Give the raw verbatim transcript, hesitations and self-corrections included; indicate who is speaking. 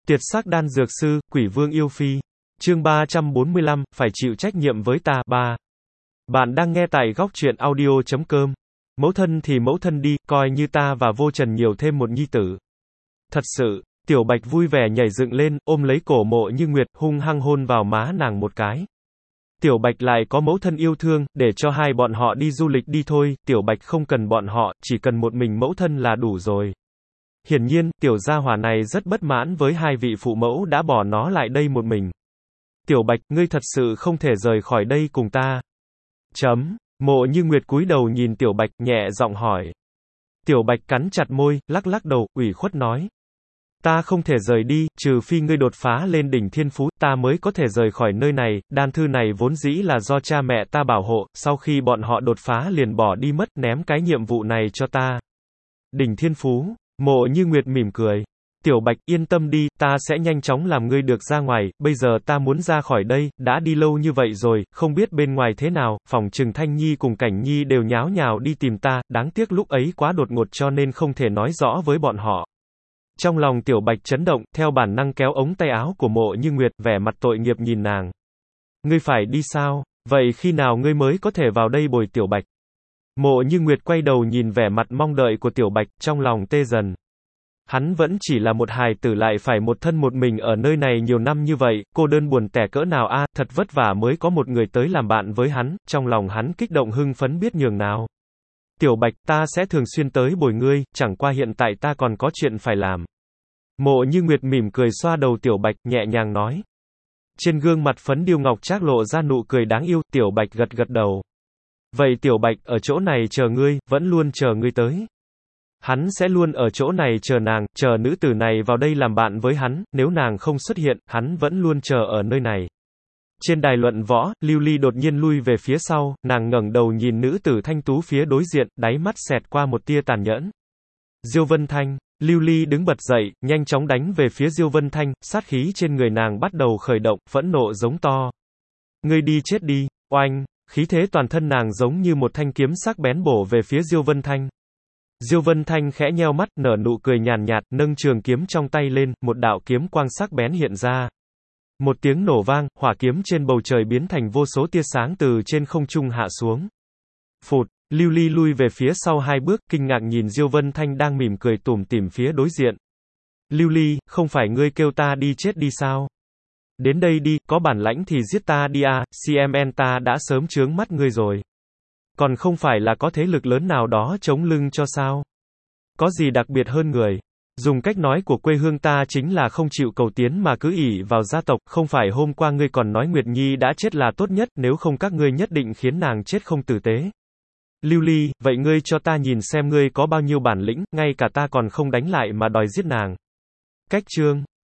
Speaker 1: Tiệt sắc đan dược sư, quỷ vương yêu phi. Chương ba trăm bốn mươi lăm, phải chịu trách nhiệm với ta. ba. Bạn đang nghe tại góc truyện audio chấm com. Mẫu thân thì mẫu thân đi, coi như ta và vô trần nhiều thêm một nhi tử. Thật sự, Tiểu Bạch vui vẻ nhảy dựng lên, ôm lấy cổ Mộ Như Nguyệt, hung hăng hôn vào má nàng một cái. Tiểu Bạch lại có mẫu thân yêu thương, để cho hai bọn họ đi du lịch đi thôi, Tiểu Bạch không cần bọn họ, chỉ cần một mình mẫu thân là đủ rồi. Hiển nhiên, tiểu gia hỏa này rất bất mãn với hai vị phụ mẫu đã bỏ nó lại đây một mình. Tiểu Bạch, ngươi thật sự không thể rời khỏi đây cùng ta. Chấm. Mộ Như Nguyệt cúi đầu nhìn Tiểu Bạch, nhẹ giọng hỏi. Tiểu Bạch cắn chặt môi, lắc lắc đầu, ủy khuất nói. Ta không thể rời đi, trừ phi ngươi đột phá lên đỉnh thiên phú, ta mới có thể rời khỏi nơi này, đan thư này vốn dĩ là do cha mẹ ta bảo hộ, sau khi bọn họ đột phá liền bỏ đi mất, ném cái nhiệm vụ này cho ta. Đỉnh thiên phú. Mộ Như Nguyệt mỉm cười. Tiểu Bạch, yên tâm đi, ta sẽ nhanh chóng làm ngươi được ra ngoài, bây giờ ta muốn ra khỏi đây, đã đi lâu như vậy rồi, không biết bên ngoài thế nào, phòng trừng Thanh Nhi cùng Cảnh Nhi đều nháo nhào đi tìm ta, đáng tiếc lúc ấy quá đột ngột cho nên không thể nói rõ với bọn họ. Trong lòng Tiểu Bạch chấn động, theo bản năng kéo ống tay áo của Mộ Như Nguyệt, vẻ mặt tội nghiệp nhìn nàng. Ngươi phải đi sao? Vậy khi nào ngươi mới có thể vào đây bồi Tiểu Bạch? Mộ Như Nguyệt quay đầu nhìn vẻ mặt mong đợi của Tiểu Bạch, trong lòng tê dần. Hắn vẫn chỉ là một hài tử lại phải một thân một mình ở nơi này nhiều năm như vậy, cô đơn buồn tẻ cỡ nào a, thật vất vả mới có một người tới làm bạn với hắn, trong lòng hắn kích động hưng phấn biết nhường nào. Tiểu Bạch, ta sẽ thường xuyên tới bồi ngươi, chẳng qua hiện tại ta còn có chuyện phải làm. Mộ Như Nguyệt mỉm cười xoa đầu Tiểu Bạch, nhẹ nhàng nói. Trên gương mặt phấn điêu ngọc trác lộ ra nụ cười đáng yêu, Tiểu Bạch gật gật đầu. Vậy Tiểu Bạch, ở chỗ này chờ ngươi, vẫn luôn chờ ngươi tới. Hắn sẽ luôn ở chỗ này chờ nàng, chờ nữ tử này vào đây làm bạn với hắn, nếu nàng không xuất hiện, hắn vẫn luôn chờ ở nơi này. Trên đài luận võ, Lưu Ly đột nhiên lui về phía sau, nàng ngẩng đầu nhìn nữ tử thanh tú phía đối diện, đáy mắt xẹt qua một tia tàn nhẫn. Diêu Vân Thanh, Lưu Ly đứng bật dậy, nhanh chóng đánh về phía Diêu Vân Thanh, sát khí trên người nàng bắt đầu khởi động, phẫn nộ giống to. Ngươi đi chết đi, oanh, khí thế toàn thân nàng giống như một thanh kiếm sắc bén bổ về phía Diêu Vân Thanh. Diêu Vân Thanh khẽ nheo mắt, nở nụ cười nhàn nhạt, nâng trường kiếm trong tay lên, một đạo kiếm quang sắc bén hiện ra. Một tiếng nổ vang, hỏa kiếm trên bầu trời biến thành vô số tia sáng từ trên không trung hạ xuống. Phụt, Lưu Ly lui về phía sau hai bước, kinh ngạc nhìn Diêu Vân Thanh đang mỉm cười tủm tỉm phía đối diện. Lưu Ly, không phải ngươi kêu ta đi chết đi sao? Đến đây đi, có bản lãnh thì giết ta đi à, xê em en ta đã sớm chướng mắt ngươi rồi. Còn không phải là có thế lực lớn nào đó chống lưng cho sao? Có gì đặc biệt hơn người? Dùng cách nói của quê hương ta chính là không chịu cầu tiến mà cứ ỷ vào gia tộc, không phải hôm qua ngươi còn nói Nguyệt Nhi đã chết là tốt nhất, nếu không các ngươi nhất định khiến nàng chết không tử tế. Lưu Ly, vậy ngươi cho ta nhìn xem ngươi có bao nhiêu bản lĩnh, ngay cả ta còn không đánh lại mà đòi giết nàng. Cách chương.